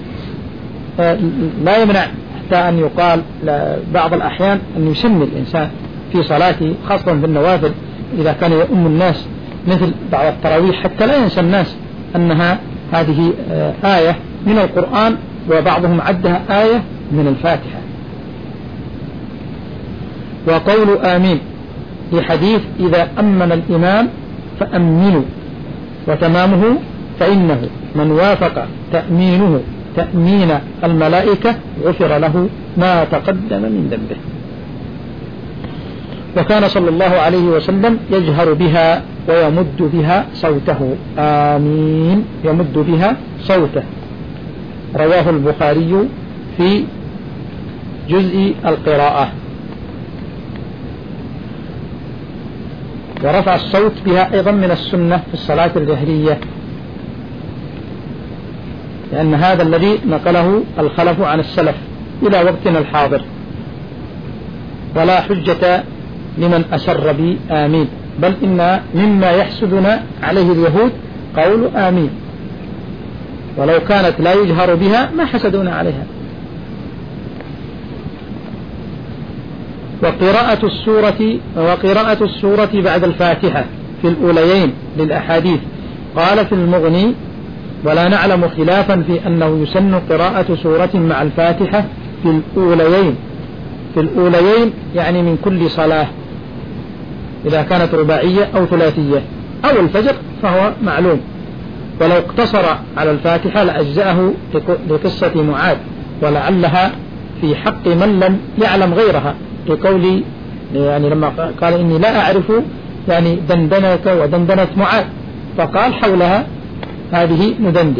لا يمنع حتى أن يقال بعض الأحيان أن يسمي الإنسان في صلاته خاصة في النوافل إذا كان يؤم الناس مثل بعض التراويح، حتى لا ينسى الناس أنها هذه آية من القرآن، وبعضهم عدها آية من الفاتحة. وقول آمين لحديث إذا أمن الإمام فأمنوا، وتمامه فإنه من وافق تأمينه تأمين الملائكة غفر له ما تقدم من ذنبه. وكان صلى الله عليه وسلم يجهر بها ويمد بها صوته، آمين، يمد بها صوته. رواه البخاري في جزء القراءة. ورفع الصوت بها أيضا من السنة في الصلاة الجهرية، لأن هذا الذي نقله الخلف عن السلف إلى وقتنا الحاضر. ولا حجة لمن أسر بي آمين، بل إن مما يحسدنا عليه اليهود قول آمين، ولو كانت لا يجهر بها ما حسدونا عليها. وقراءة السورة وقراءة السورة بعد الفاتحة في الأوليين للأحاديث. قال في المغني: ولا نعلم خلافا في أنه يسن قراءة سورة مع الفاتحة في الأوليين. في الأوليين يعني من كل صلاة، إذا كانت رباعية أو ثلاثية أو الفجر فهو معلوم. ولو اقتصر على الفاتحة لأجزأه لقصة معاذ، ولعلها في حق من لم يعلم غيرها، لقول يعني لما قال إني لا أعرف يعني دندنك ودندنة معاذ، فقال حولها هذه ندندن.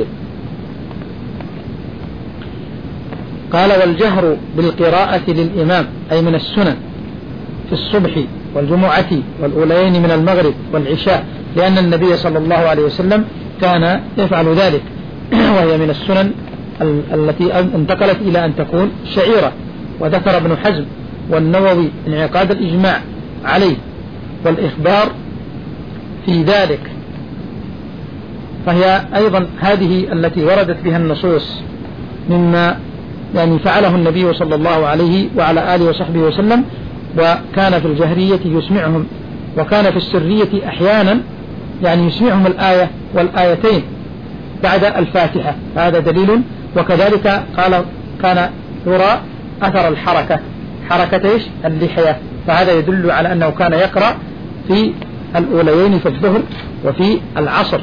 قال: والجهر بالقراءة للإمام أي من السنن في الصبح والجمعة والأوليين من المغرب والعشاء، لأن النبي صلى الله عليه وسلم كان يفعل ذلك، وهي من السنن التي انتقلت إلى أن تكون شعيرة. وذكر ابن حزم والنووي انعقاد الإجماع عليه والإخبار في ذلك، فهي أيضا هذه التي وردت بها النصوص مما يعني فعله النبي صلى الله عليه وعلى آله وصحبه وسلم. وكان في الجهرية يسمعهم، وكان في السرية أحيانا يعني يسمعهم الآية والآيتين بعد الفاتحة، هذا دليل. وكذلك قال كان يرى أثر الحركة، حركة إيش؟ اللحية، فهذا يدل على أنه كان يقرأ في الأوليين في الظهر وفي العصر.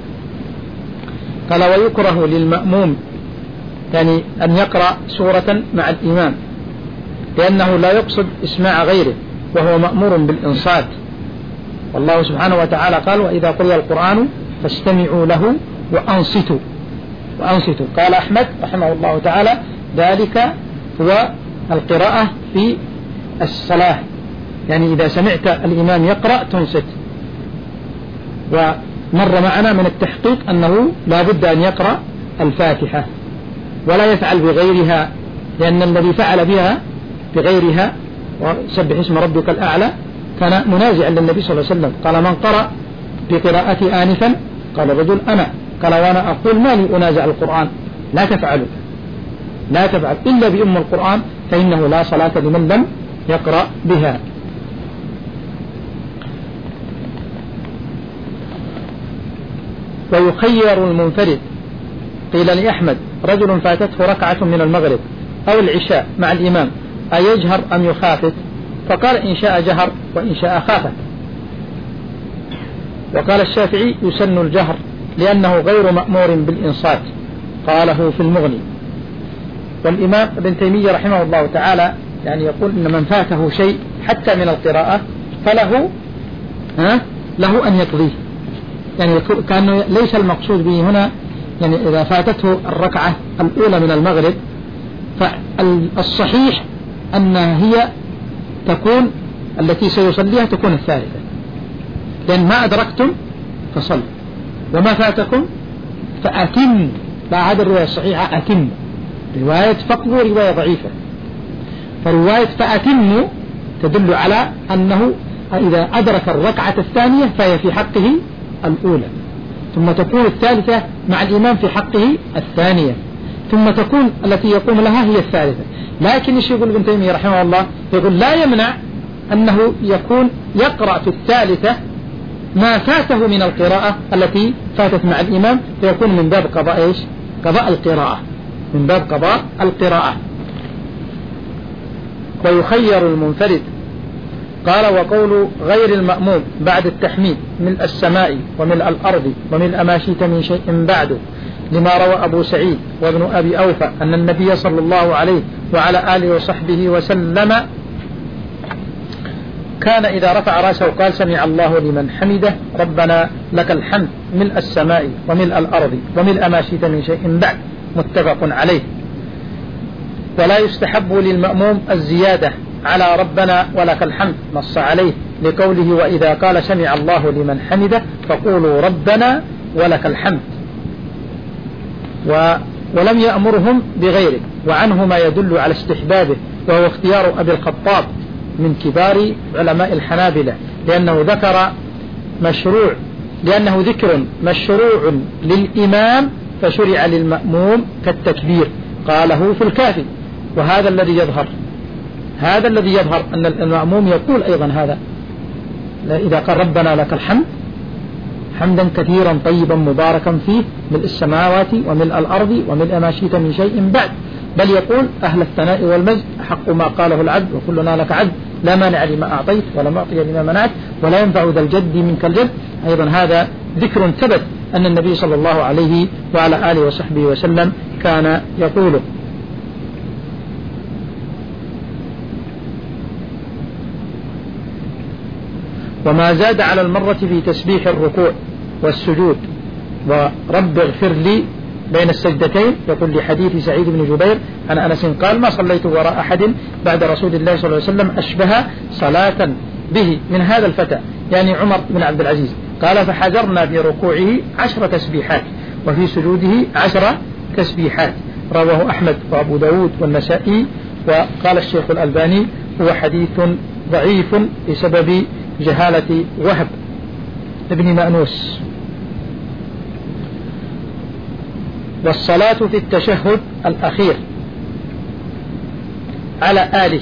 قال: ويكره للمأموم يعني أن يقرأ سورة مع الإمام، لأنه لا يقصد إسماع غيره وهو مأمور بالإنصات. والله سبحانه وتعالى قال: وإذا قرئ القرآن فاستمعوا له وأنصتوا وأنصتوا. قال أحمد رحمه الله تعالى: ذلك هو القراءة في الصلاة، يعني إذا سمعت الإمام يقرأ تنصت. ومر معنا من التحقيق أنه لا بد أن يقرأ الفاتحة ولا يفعل بغيرها، لأن الذي فعل بها بغيرها وسبح اسم ربك الأعلى كان منازعا للنبي صلى الله عليه وسلم. قال: من قرأ بقراءتي آنفا؟ قال الرجل: أنا. قال: وأنا أقول ما لي أنازع القرآن. لا تفعلوا لا تفعل إلا بأم القرآن، فإنه لا صلاة لمن لم يقرأ بها. ويخير المنفرد. قيل لأحمد: رجل فاتته ركعة من المغرب أو العشاء مع الإمام أيجهر أم يخافت؟ فقال: إن شاء جهر وإن شاء خافت. وقال الشافعي: يسن الجهر لأنه غير مأمور بالإنصات، قاله في المغني. والإمام ابن تيمية رحمه الله تعالى يعني يقول إن من فاته شيء حتى من القراءة فله ها له أن يقضيه، يعني كأنه ليس المقصود به هنا يعني إذا فاتته الركعة الأولى من المغرب فالصحيح أن هي تكون التي سيصليها تكون الثالثة، لأن ما أدركتم فصل وما فاتكم فأتم. بعد الرواية الصحيحة أتم، رواية فقه رواية ضعيفة، فرواية فأتم تدل على أنه إذا أدرك الركعة الثانية فهي في حقه الأولى، ثم تكون الثالثة مع الإمام في حقه الثانية، ثم تكون التي يقوم لها هي الثالثة. لكن ايش يقول ابن تيمية رحمه الله؟ يقول لا يمنع أنه يكون يقرأ في الثالثة ما فاته من القراءة التي فاتت مع الإمام، فيكون من باب قضاء ايش؟ قضاء القراءة، من باب قضاء القراءة. ويخير المنفرد قال وقول غير المأموم بعد التحميد ملء السماء وملء الأرض وملء ما شئت من شيء بعد، لما روى أبو سعيد وابن أبي أوفى أن النبي صلى الله عليه وعلى آله وصحبه وسلم كان إذا رفع رأسه قال سمع الله لمن حمده ربنا لك الحمد ملء السماء وملء الأرض وملء ما شئت من شيء بعد، متفق عليه. ولا يستحب للمأموم الزيادة على ربنا ولك الحمد، نص عليه لقوله وإذا قال سمع الله لمن حمده فقولوا ربنا ولك الحمد، و ولم يأمرهم بغيره، وعنه ما يدل على استحبابه، وهو اختيار أبي الخطاب من كبار علماء الحنابلة، لأنه ذكر مشروع لأنه ذكر مشروع للإمام فشرع للمأموم كالتكبير، قاله في الكافي. وهذا الذي يظهر هذا الذي يظهر أن المأموم يقول أيضا هذا، إذا قال ربنا لك الحمد حمدا كثيرا طيبا مباركا فيه ملء السماوات وملء الأرض وملء ما شئت من شيء بعد، بل يقول أهل الثناء والمجد حق ما قاله العبد وكلنا لك عبد لا مانع لما أعطيت ولا معطي لما منعت ولا ينفع ذا الجد منك الجد. أيضا هذا ذكر ثبت أن النبي صلى الله عليه وعلى آله وصحبه وسلم كان يقوله. وما زاد على المرة في تسبيح الركوع والسجود ورب اغفر لي بين السجدتين، يقول لحديث سعيد بن جبير عن أنس قال ما صليت وراء أحد بعد رسول الله صلى الله عليه وسلم أشبه صلاة به من هذا الفتى، يعني عمر بن عبد العزيز. قال فحذرنا في ركوعه عشر تسبيحات وفي سجوده عشر تسبيحات، رواه أحمد وأبو داود والنسائي. وقال الشيخ الألباني هو حديث ضعيف بسبب جهالة وهب ابن مأنوس. والصلاة في التشهد الأخير على آله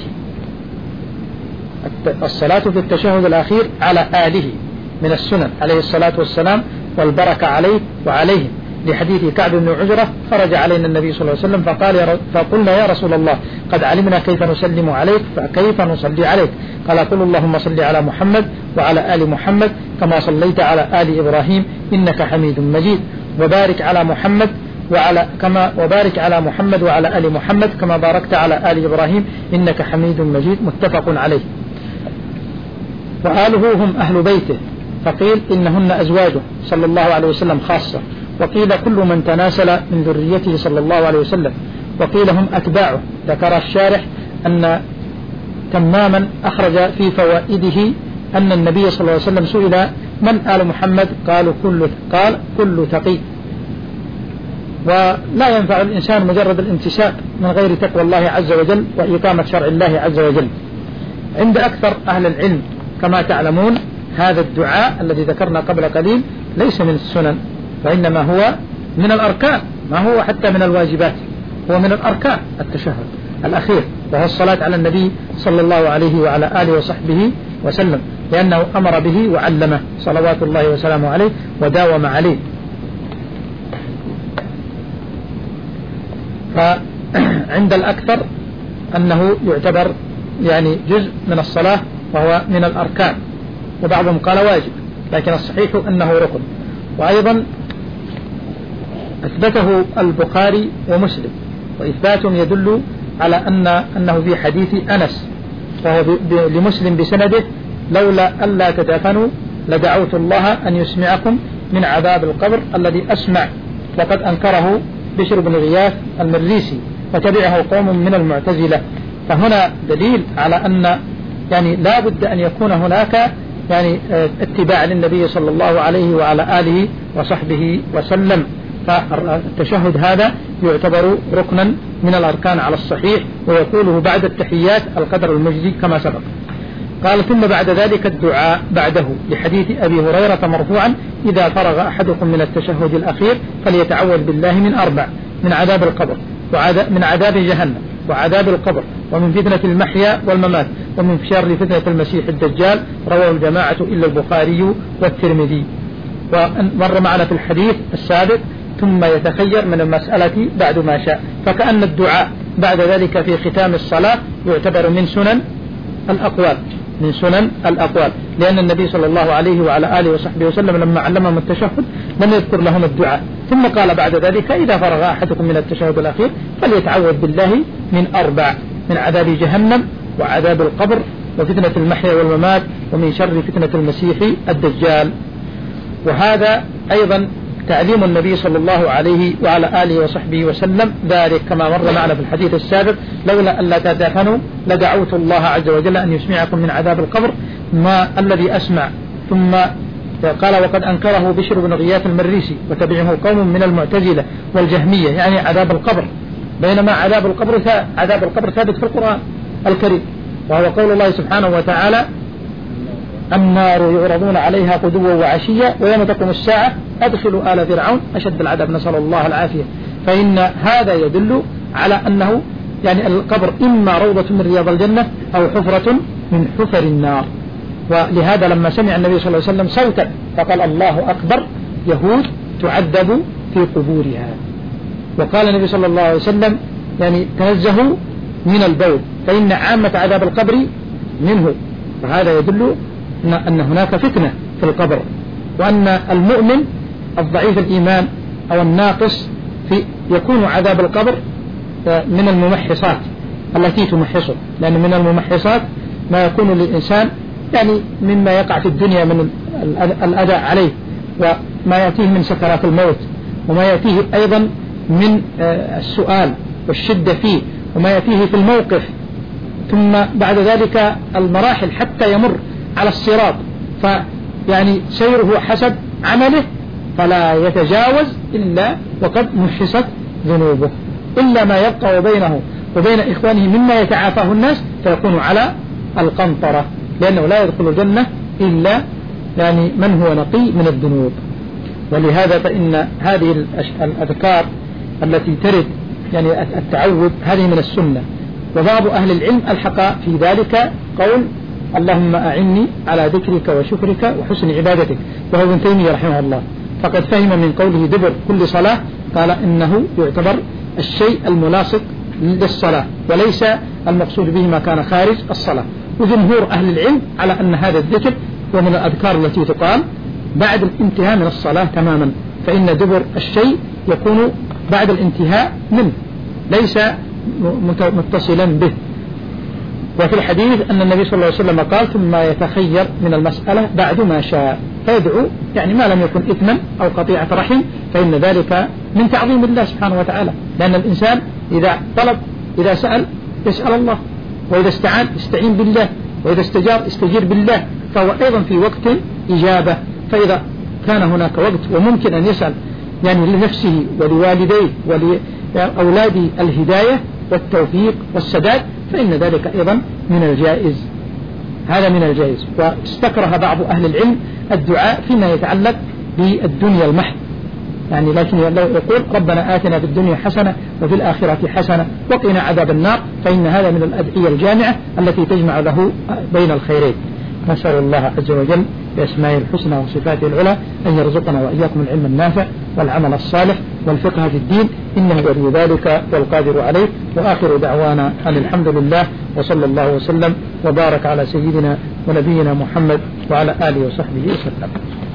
الصلاة في التشهد الأخير على آله من السنن عليه الصلاة والسلام، والبركة عليه وعليهم، لحديث كعب بن عجرة خرج علينا النبي صلى الله عليه وسلم فقال يا فقلنا يا رسول الله قد علمنا كيف نسلم عليك فكيف نصلي عليك؟ قال قل اللهم صل على محمد وعلى آل محمد كما صليت على آل إبراهيم إنك حميد مجيد، وبارك على محمد وعلى كما وبارك على محمد وعلى آل محمد كما باركت على آل إبراهيم إنك حميد مجيد، متفق عليه. وآله هم أهل بيته، فقيل إنهن أزواجه صلى الله عليه وسلم خاصة، وقيل كل من تناسل من ذريته صلى الله عليه وسلم، وقيل هم أتباعه. ذكر الشارح أن تماما أخرج في فوائده أن النبي صلى الله عليه وسلم سئل من آل محمد قالوا كل قال كل تقي. ولا ينفع الإنسان مجرد الانتساب من غير تقوى الله عز وجل وإقامة شرع الله عز وجل. عند أكثر أهل العلم كما تعلمون هذا الدعاء الذي ذكرنا قبل قليل ليس من السنن، وإنما هو من الأركان، ما هو حتى من الواجبات، هو من الأركان التشهد الأخير، وهو الصلاة على النبي صلى الله عليه وعلى آله وصحبه وسلم، لأنه أمر به وعلمه صلوات الله وسلامه عليه وداوم عليه. فعند الأكثر أنه يعتبر يعني جزء من الصلاة وهو من الأركان، وبعضهم قال واجب، لكن الصحيح أنه ركن. وأيضا أثبته البخاري ومسلم، وإثباتهم يدل على أن أنه في حديث أنس وهو لمسلم بسنده لولا ألا تدفنوا لدعوت الله أن يسمعكم من عذاب القبر الذي أسمع، وقد أنكره بشر بن غياث المريسي وتبعه قوم من المعتزلة. فهنا دليل على أن يعني لا بد أن يكون هناك يعني اتباع للنبي صلى الله عليه وعلى آله وصحبه وسلم. فالتشهد هذا يعتبر ركنا من الأركان على الصحيح، ويقوله بعد التحيات القدر المجدي كما سبق. قال ثم بعد ذلك الدعاء بعده، لحديث أبي هريرة مرفوعا إذا فرغ أحدكم من التشهد الأخير فليتعوذ بالله من أربع: من عذاب القبر من عذاب جهنم وعذاب القبر ومن فتنة المحيا والممات ومن شر فتنة المسيح الدجال. رواه الجماعة إلا البخاري والترمذي. ومر معنا في الحديث السابق ثم يتخير من المسألة بعد ما شاء، فكأن الدعاء بعد ذلك في ختام الصلاة يعتبر من سنن الأقوال، من سنن الأقوال، لأن النبي صلى الله عليه وعلى آله وصحبه وسلم لما علمهم التشهد لم يذكر لهم الدعاء، ثم قال بعد ذلك إذا فرغ أحدكم من التشهد الأخير فليتعوذ بالله من أربع: من عذاب جهنم، وعذاب القبر، وفتنة المحيا والممات، ومن شر فتنة المسيح الدجال. وهذا أيضا تعليم النبي صلى الله عليه وعلى آله وصحبه وسلم ذلك، كما مر معنا في الحديث السابق: لولا أن لا تدافنوا لدعوت الله عز وجل أن يسمعكم من عذاب القبر ما الذي أسمع. ثم قال: وقد أنكره بشر بن غياث المريسي وتبعه قوم من المعتزلة والجهمية، يعني عذاب القبر، بينما عذاب القبر عذاب القبر ثابت في القرآن الكريم، وهو قول الله سبحانه وتعالى: النار يعرضون عليها غدوا وعشيا ويوم تقوم الساعة أدخلوا آل فرعون أشد العذاب، نسأل الله العافية. فإن هذا يدل على أنه يعني القبر إما روضة من رياض الجنة أو حفرة من حفر النار. ولهذا لما سمع النبي صلى الله عليه وسلم صوتا فقال: الله أكبر، يهود تعذب في قبورها. وقال النبي صلى الله عليه وسلم: يعني تنزهوا من البول فإن عامة عذاب القبر منه. وهذا يدل أن هناك فتنة في القبر، وأن المؤمن الضعيف الإيمان أو الناقص في يكون عذاب القبر من الممحصات التي تمحصه، لأن من الممحصات ما يكون للإنسان يعني مما يقع في الدنيا من الأذى عليه، وما يأتيه من سكرات الموت، وما يأتيه أيضا من السؤال والشدة فيه، وما يأتيه في الموقف، ثم بعد ذلك المراحل حتى يمر على الصراط، فيعني سيره حسب عمله فلا يتجاوز إلا وقد محست ذنوبه، إلا ما يبقى بينه وبين إخوانه مما يتعافاه الناس فيكون على القنطرة، لأنه لا يدخل الجنة إلا يعني من هو نقي من الذنوب. ولهذا فإن هذه الأذكار التي ترد يعني التعوذ هذه من السنة. وبعض أهل العلم ألحق في ذلك قول: اللهم أعني على ذكرك وشكرك وحسن عبادتك، وهو ابن تيمية رحمه الله، فقد فهم من قوله دبر كل صلاة قال إنه يعتبر الشيء الملاصق للصلاة، وليس المقصود به ما كان خارج الصلاة. وجمهور أهل العلم على أن هذا الذكر ومن الأذكار التي تقال بعد الانتهاء من الصلاة تماما، فإن دبر الشيء يكون بعد الانتهاء منه ليس متصلا به. وفي الحديث أن النبي صلى الله عليه وسلم قال: ثم يتخير من المسألة بعد ما شاء، فيدعو يعني ما لم يكن إثما أو قطيعة رحم، فإن ذلك من تعظيم الله سبحانه وتعالى، لأن الإنسان إذا طلب إذا سأل يسأل الله، وإذا استعان يستعين بالله، وإذا استجار يستجير بالله، فهو أيضا في وقت إجابة. فإذا كان هناك وقت وممكن أن يسأل يعني لنفسه ولوالديه ولأولاده الهداية والتوفيق والسداد فإن ذلك أيضا من الجائز، هذا من الجائز. واستكره بعض أهل العلم الدعاء فيما يتعلق بالدنيا المحض، يعني لكن لو يقول: ربنا آتنا في الدنيا حسنة وفي الآخرة حسنة وقنا عذاب النار، فإن هذا من الأدعية الجامعة التي تجمع له بين الخيرين. نسأل الله عز وجل بأسمائه الحسنى وصفاته العلى أن يرزقنا وإياكم العلم النافع والعمل الصالح والفقه في الدين، إنه ولي ذلك والقادر عليه. وآخر دعوانا أن الحمد لله، وصلى الله وسلم وبارك على سيدنا ونبينا محمد وعلى آله وصحبه وسلم.